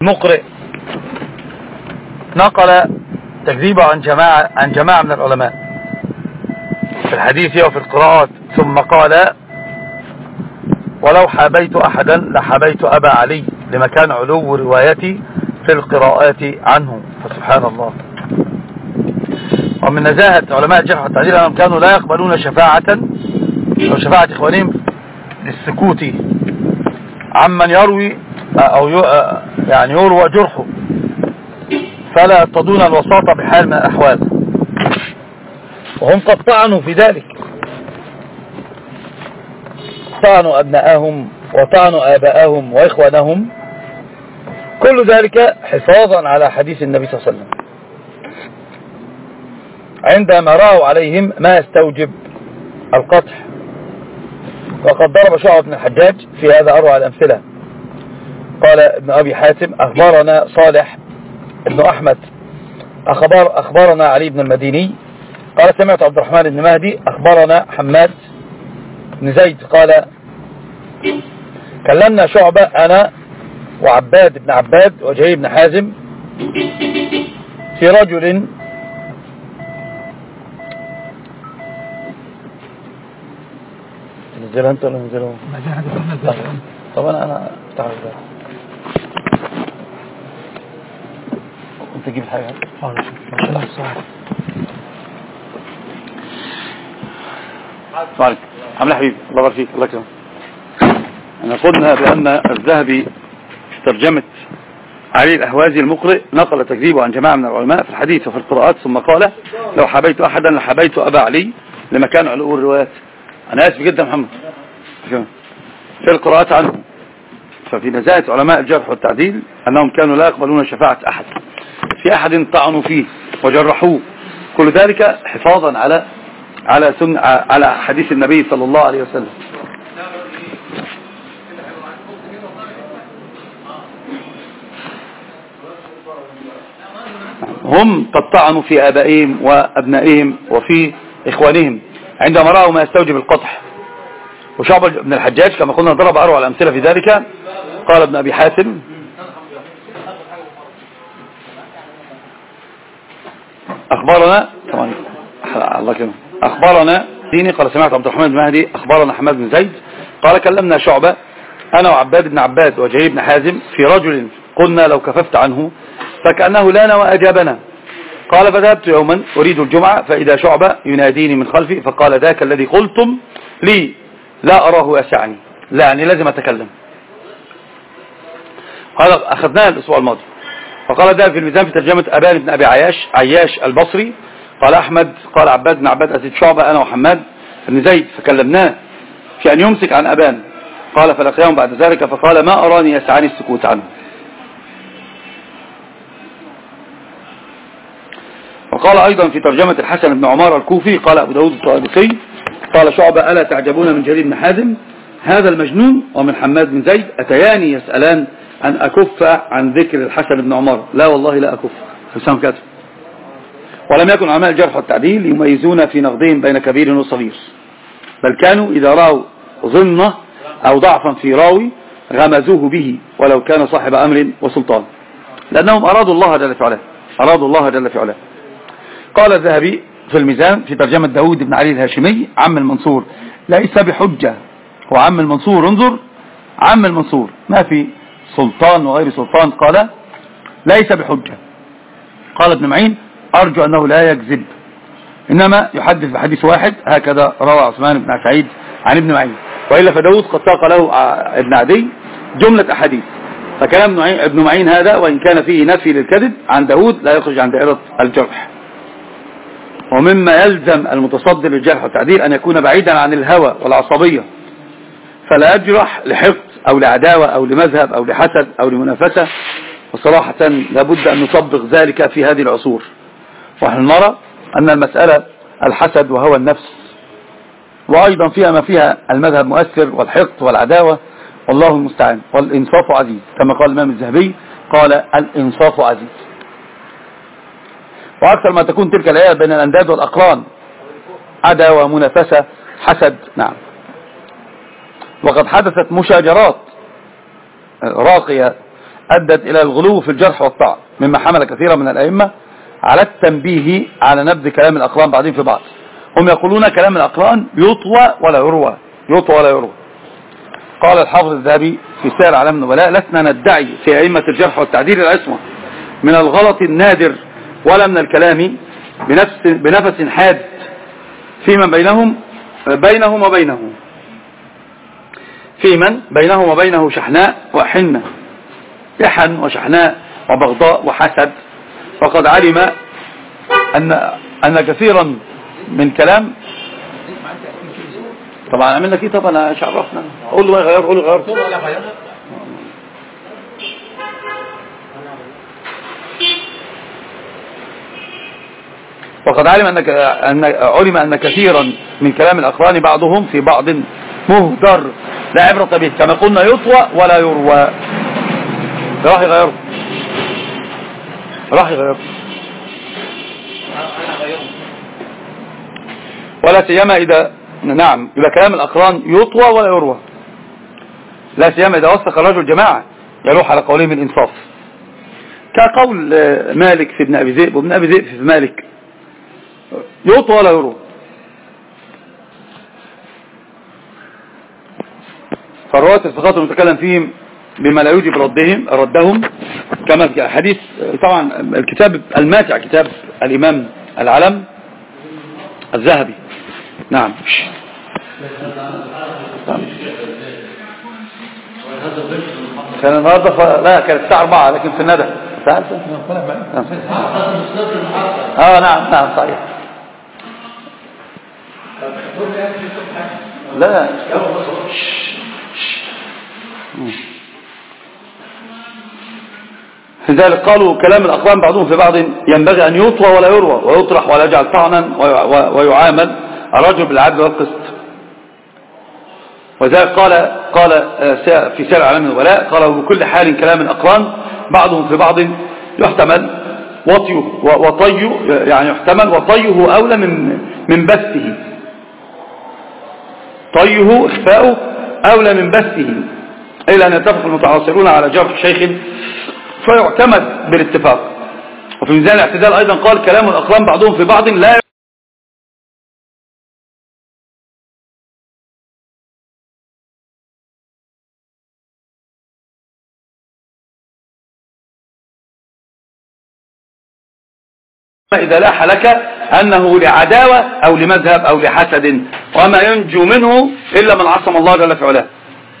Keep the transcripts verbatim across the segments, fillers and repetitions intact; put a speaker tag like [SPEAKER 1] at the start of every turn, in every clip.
[SPEAKER 1] المقرئ نقل تكذيبه عن جماعة عن جماعة من العلماء في الحديث وفي القراءات، ثم قال: ولو حابيت أحدا لحابيت أبا علي لمكان علو روايتي في القراءات عنه. فسبحان الله. ومن نزاهة علماء الجرح والتعديل أنهم كانوا لا يقبلون شفاعة أو شفاعة إخوانهم للسكوت عمن يروي أو يعني يروى جرحه، فلا يرتضون الوساطة بحال من الأحوال، وهم قد طعنوا في ذلك، طعنوا أبناءهم وطعنوا آباءهم وإخوانهم، كل ذلك حفاظا على حديث النبي صلى الله عليه وسلم عندما رأوا عليهم ما يستوجب القطع. وقد ضرب شعبة بن الحجاج في هذا أروع الأمثلة. قال ابن أبي حاتم: أخبرنا صالح ابن أحمد أخبار أخبرنا علي بن المديني قال: سمعت عبد الرحمن بن مهدي أخبرنا حماد بن زيد قال: كلمنا شعبة أنا وعباد بن عباد وجهي بن حازم في رجل نزلها انت ولا نزلها؟ طبعا انا افتح الباب. انت تجيب الحاجه حاضر عشان الصوت. طيب عامل حبيبي الله يبارك فيك الله يكرمك. انا قلنا بان الذهبي في ترجمه علي الأهوازي المقرئ نقل تكذيبه عن جماعة من العلماء في الحديث وفي القراءات، ثم قال: لو حبيت أحدا لحبيت أبا علي لمكان علو الروايات. أنا آسف جدا محمد في القراءات عنه. ففي نزاهة علماء الجرح والتعديل أنهم كانوا لا يقبلون شفاعة أحد في أحد طعنوا فيه وجرحوه، كل ذلك حفاظا على على سن على حديث النبي صلى الله عليه وسلم. هم قد طعنوا في آبائهم وأبنائهم وفي إخوانهم عندما رأوا ما يستوجب القطع. وشعبة بن الحجاج كما قلنا ضرب أروع الأمثلة في ذلك. قال ابن أبي حاتم: أخبرنا الله كلمة أخبرنا ديني قال: سمعت عبد الرحمن بن مهدي أخبرنا حماد بن زيد قال: كلمنا شعبة أنا وعباد بن عباد وجهي بن حازم في رجل قلنا لو كففت عنه فكأنه لانا وأجابنا. قال: فذهبت يوما أريد الجمعة فإذا شعبة يناديني من خلفي فقال: ذاك الذي قلتم لي لا أراه يسعني، لا يعني لازم أتكلم. هذا أخذناه الأسبوع الماضي. وقال ده في الميزان في ترجمة أبان بن أبي عياش عياش البصري قال: أحمد قال عباد بن عباد أزيد شعبة أنا وحماد بن زيد فكلمناه في أن يمسك عن أبان. قال: فلقيهم بعد ذلك فقال: ما أراني يسعني السكوت عنه. وقال أيضا في ترجمة الحسن بن عمار الكوفي قال أبو داود الطيالسي قال شعبة: ألا تعجبون من جرير بن حازم هذا المجنون ومن حماد بن زيد أتياني يسألان أن أكف عن ذكر الحسن بن عمار. لا والله لا أكف. حسام كاتب. ولم يكن علماء الجرح والتعديل يميزون في نقدهم بين كبير وصغير، بل كانوا إذا رأوا ظنه أو ضعفا في راوي غمزوه به ولو كان صاحب أمر وسلطان، لأنهم أرادوا الله جل في علاه أرادوا الله جل في علاه. قال الذهبي في الميزان في ترجمة داود بن علي الهاشمي عم المنصور: ليس بحجة. هو عم المنصور، انظر عم المنصور ما في سلطان وغير سلطان. قال: ليس بحجة. قال ابن معين: أرجو أنه لا يكذب، إنما يحدث بحديث واحد، هكذا روى عثمان بن سعيد عن ابن معين. وإلا فداود قد ساق له ابن عدي جملة أحاديث. فكلام ابن معين هذا وإن كان فيه نفي للكذب عن داود لا يخرج عن دائرة الجرح. ومما يلزم المتصدر للجرح والتعديل أن يكون بعيدا عن الهوى والعصبية، فلا يجرح لحقد أو لعداوة أو لمذهب أو لحسد أو لمنافسة. وصراحة لابد أن نطبق ذلك في هذه العصور. ونحن نرى أن المسألة الحسد وهوى النفس، وأيضا فيها ما فيها المذهب مؤثر والحقد والعداوة، والله المستعان. والإنصاف عزيز كما قال الإمام الذهبي، قال: الإنصاف عزيز. وأكثر ما تكون تلك الآية بين الأنداد والأقران، عداوة منافسة حسد. نعم. وقد حدثت مشاجرات راقية أدت إلى الغلو في الجرح والطعن، مما حمل كثيرا من الأئمة على التنبيه على نبذ كلام الأقران بعضهم في بعض. هم يقولون كلام الأقران يطوى ولا يروى، يطوى ولا يروى. قال الحافظ الذهبي في سير أعلام النبلاء: لسنا ندعي في أئمة الجرح والتعديل العصمة من الغلط النادر ولا من الكلام بنفس, بنفس حاد في من بينهم بينهم وبينه في من بينهم وبينه شحناء وحنة، يحن وشحناء وبغضاء وحسد. فقد علم أن, أن كثيرا من كلام. طبعا عملنا كيه. طبعا ايش عرفنا؟ قول له غير قول غير وقد علم أن أن علم أن كثيرا من كلام الأقران بعضهم في بعض مهدر لا عبرة به، كما قلنا يطوى ولا يروى. راح يغيره راح يغيره ولا سيما إذا نعم إذا كلام الأقران يطوى ولا يروى، لا سيما إذا وثق الرجل جماعة يروح على قولهم الإنصاف، كقول مالك في ابن أبي ذئب وابن أبي ذئب في مالك، يطوى ولا يروى. فالرواة الثقات المتكلم فيهم بما لا يوجب ردهم ردهم كما في حديث. طبعا الكتاب الماتع كتاب الإمام العلم الذهبي. نعم. كان النهارده ف... لا كانت الساعة أربعة لكن في الندى ساعة. اه نعم نعم صحيح. لا لذلك قالوا كلام الأقوام بعضهم في بعض ينبغي أن يطوى ولا يروى ويطرح ولا يجعل طعنا ويعامل الرجل بالعدل والقسط. وذلك قال قال في سير أعلام النبلاء قال: بكل حال كلام الأقران بعضهم في بعض يحتمل وطيه وطيه يعني يحتمل وطيه أولى من من بثه، طيه إخفاؤه أولى من بثه، إلا أن يتفق المتعاصرون على جرح شيخ فيعتمد بالاتفاق. وفي ميزان الاعتدال أيضا قال: كلام الأقران بعضهم في بعض لا إذا لاح لك أنه لعداوة أو لمذهب أو لحسد، وما ينجو منه إلا من عصم الله جل في علاه.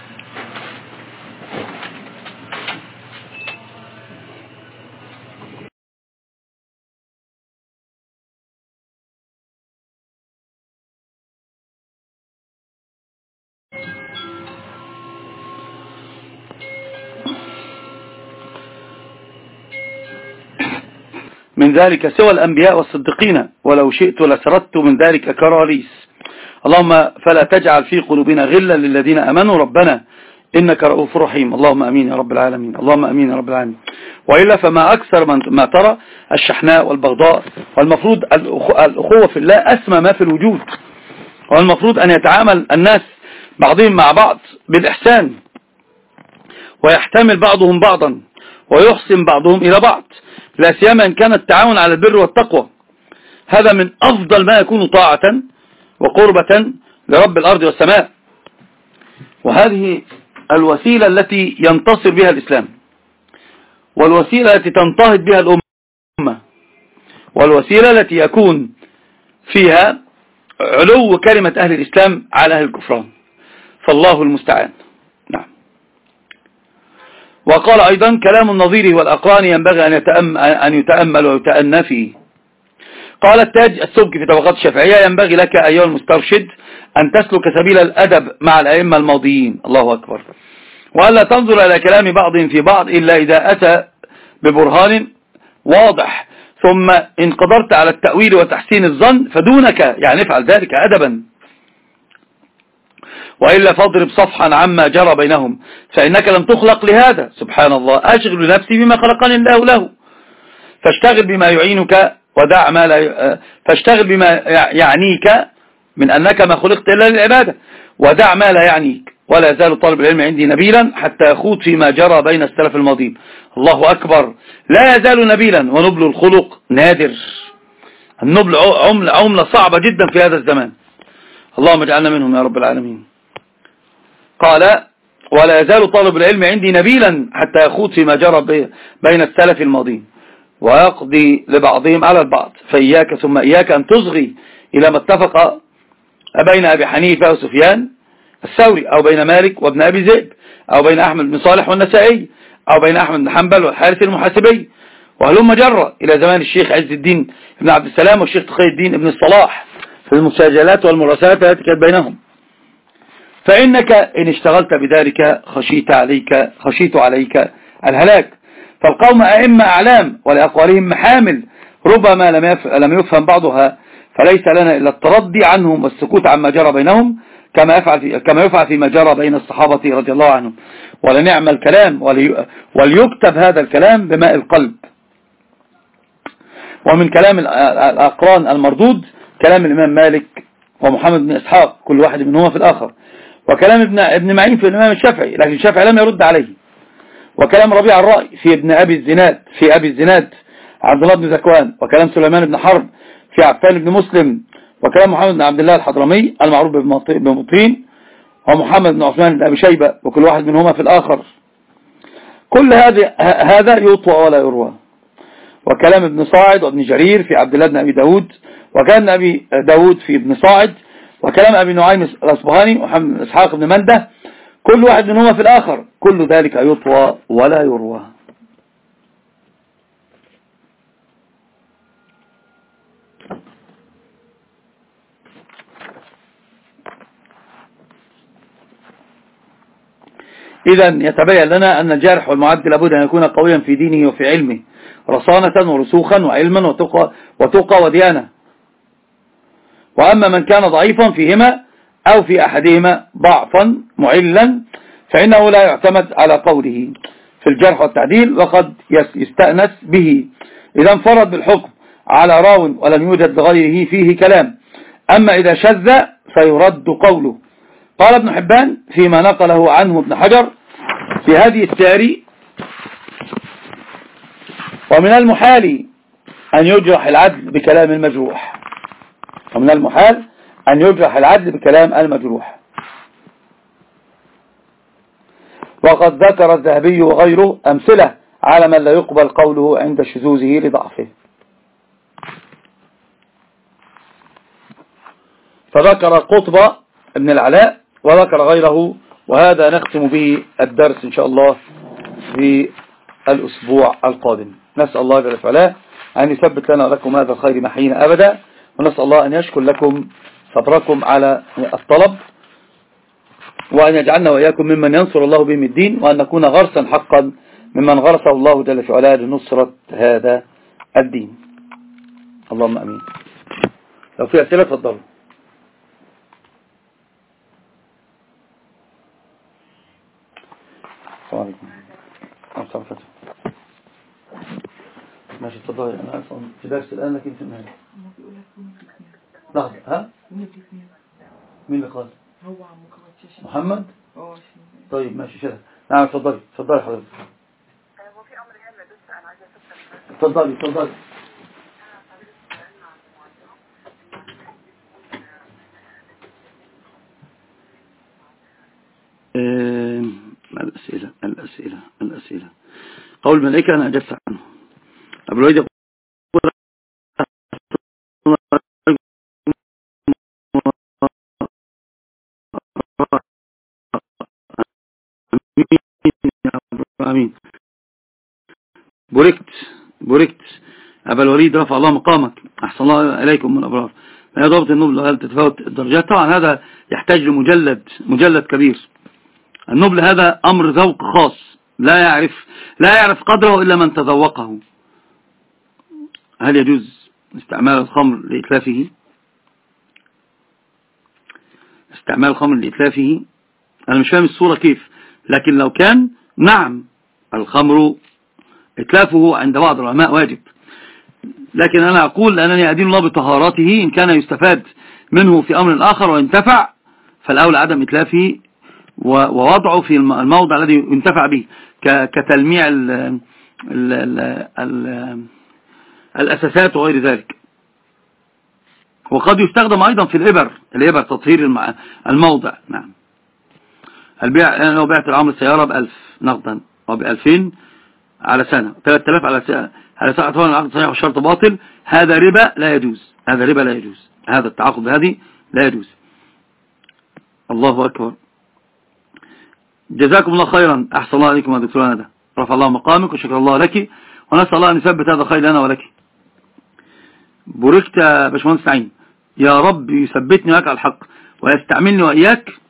[SPEAKER 1] من ذلك سوى الأنبياء والصديقين، ولو شئت لسردت من ذلك كراريس. اللهم فلا تجعل في قلوبنا غلا للذين أمنوا ربنا إنك رؤوف رحيم. اللهم أمين يا رب العالمين، اللهم أمين يا رب العالمين. وإلا فما أكثر من ما ترى الشحناء والبغضاء. والمفروض الأخوة في الله أسمى ما في الوجود، والمفروض أن يتعامل الناس بعضهم مع بعض بالإحسان، ويحتمل بعضهم بعضا، ويحسن بعضهم إلى بعض، لا سيما إن كان التعاون على البر والتقوى. هذا من أفضل ما يكون طاعة وقربة لرب الأرض والسماء. وهذه الوسيلة التي ينتصر بها الإسلام، والوسيلة التي تنتهض بها الأمة، والوسيلة التي يكون فيها علو كلمة أهل الإسلام على أهل الكفران. فالله المستعان. نعم. وقال أيضا: كلام النظير والأقران ينبغي أن يتأمل, أن يتأمل ويتأنى فيه. قال التاج السبكي في طبقات الشافعية: ينبغي لك أيها المسترشد أن تسلك سبيل الأدب مع الأئمة الماضيين. الله أكبر. وألا تنظر إلى كلام بعضهم في بعض إلا إذا أتى ببرهان واضح، ثم إن قدرت على التأويل وتحسين الظن فدونك، يعني افعل ذلك أدبا، وإلا فاضرب صفحا عما جرى بينهم، فإنك لم تخلق لهذا. سبحان الله. أشغل نفسي بما خلقني الله له، فاشتغل بما يعينك ودع ما لا فاشتغل بما يعنيك من أنك ما خلقت إلا للعبادة، ودع ما لا يعنيك، ولا يزال طالب العلم عندي نبيلا حتى يخوض فيما جرى بين السلف الماضين. الله أكبر، لا يزال نبيلا ونبل الخلق نادر. النبل عملة, عملة صعبة جدا في هذا الزمان، اللهم اجعلنا منهم يا رب العالمين. قال ولا يزال طالب العلم عندي نبيلا حتى يخوض فيما جرى بين السلف الماضين ويقضي لبعضهم على البعض، فإياك ثم إياك أن تصغي إلى ما اتفق بين أبي حنيفة وسفيان الثوري، أو بين مالك وابن أبي ذئب، أو بين أحمد بن صالح والنسائي، أو بين أحمد بن حنبل والحارث المحاسبي، وهلم جرى إلى زمان الشيخ عز الدين ابن عبد السلام والشيخ تقي الدين ابن الصلاح في المساجلات والمراسلات التي كانت بينهم. فإنك إن اشتغلت بذلك خشيت عليك خشيت عليك الهلاك. فالقوم أئمة أعلام ولأقوالهم محامل ربما لم يفهم بعضها، فليس لنا إلا الترضي عنهم والسكوت عما جرى بينهم كما يفعل في كما يفعل فيما جرى بين الصحابة رضي الله عنهم. ولنعم الكلام وليكتب هذا الكلام بماء القلب. ومن كلام الأقران المردود كلام الإمام مالك ومحمد بن إسحاق كل واحد منهما في الآخر، وكلام ابن ابن معين في الإمام الشافعي لكن الشافعي لم يرد عليه، وكلام ربيع الرأي في ابن أبي الزناد في أبي الزناد عبد الله بن ذكوان، وكلام سليمان بن حرب في عفان بن مسلم، وكلام محمد بن عبد الله الحضرمي المعروف بمطين، ومحمد بن عثمان بن أبي شيبة وكل واحد منهما في الآخر. كل هذا هذا يطوى ولا يروى. وكلام ابن صاعد وابن جرير في عبد الله بن أبي داود، وكلام أبي داود في ابن صاعد، وكلام أبي نعيم الأصبهاني ومحمد بن إسحاق بن منده كل واحد منهما في الآخر. كل ذلك يطوى ولا يروى. إذا يتبين لنا أن الجارح والمعدل لابد أن يكون قويا في دينه وفي علمه رصانة ورسوخا وعلما وتقى, وتقى وديانة. وأما من كان ضعيفا فيهما أو في أحدهما ضعفا معلا فإنه لا يعتمد على قوله في الجرح والتعديل، وقد يستأنس به إذا انفرد بالحكم على راو ولم يوجد لغيره فيه كلام. أما إذا شذ فيرد قوله. قال ابن حبان فيما نقله عنه ابن حجر في هذه الساري: ومن المحال أن يجرح العدل بكلام المجروح ومن المحال أن يجرح العدل بكلام المجروح. وقد ذكر الذهبي وغيره أمثلة على من لا يقبل قوله عند شذوذه لضعفه. فذكر قطبة ابن العلاء وذكر غيره، وهذا نختم به الدرس إن شاء الله في الأسبوع القادم. نسأل الله جل وعلا أن يثبت لنا ولكم هذا الخير محين أبدا، ونسأل الله أن يشكر لكم صبركم على الطلب، وأن يجعلنا وإياكم ممن ينصر الله بهم الدين، وأن نكون غرسا حقا ممن غرسه الله جل وعلا لنصرة هذا الدين. اللهم أمين. لو في أسئلة تفضلوا. السلام عليكم. السلام عليكم. ماشي تفضلي. أنا أصلا في درس الآن لكن في النهاية. لحظة. ها؟ مين اللي قال؟ هو عم محمد؟ اه. طيب ماشي شده. نعم تفضلي تفضلي حضرتك. هو في أمر هنا بس أنا عايزة أسأل. تفضلي تفضلي. الأسئلة الأسئلة الأسئلة قول الملائكة أنا أجبت عنه. أبو الوليد يقول آمين. بوركت بوركت أبا الوليد رفع الله مقامك، أحسن الله إليكم من الأبرار. ما هي ضابط النبل؟ هل تتفاوت الدرجات؟ طبعا هذا يحتاج لمجلد مجلد كبير. النبل هذا أمر ذوق خاص لا يعرف لا يعرف قدره إلا من تذوقه. هل يجوز استعمال الخمر لإتلافه؟ استعمال الخمر لإتلافه أنا مش فاهم الصورة كيف، لكن لو كان نعم الخمر إتلافه عند بعض العلماء واجب، لكن أنا أقول أنني أدين الله بطهارته. إن كان يستفاد منه في أمر آخر وينتفع فالأولى عدم إتلافه، ووضعه في الموضع الذي ينتفع به كتلميع ال ال ال ال الأساسات وغير ذلك. وقد يستخدم أيضا في الإبر الإبر تطهير الموضع. نعم. البيع، أنا لو بعت العمر السيارة بألف نقدا وبألفين على سنة، ثلاثة آلاف على سنة، على سنة طبعا العقد صحيح والشرط باطل، هذا ربا لا يجوز، هذا ربا لا يجوز، هذا التعاقد هذه لا يجوز. الله أكبر. جزاكم الله خيرا، أحسن الله عليكم يا دكتور ندى، رفع الله مقامك وشكر الله لك، ونسأل الله أن يثبت هذا خير لنا ولك. بوركت يا باشمهندس نعيم، يا رب يثبتني وياك على الحق ويستعملني وإياك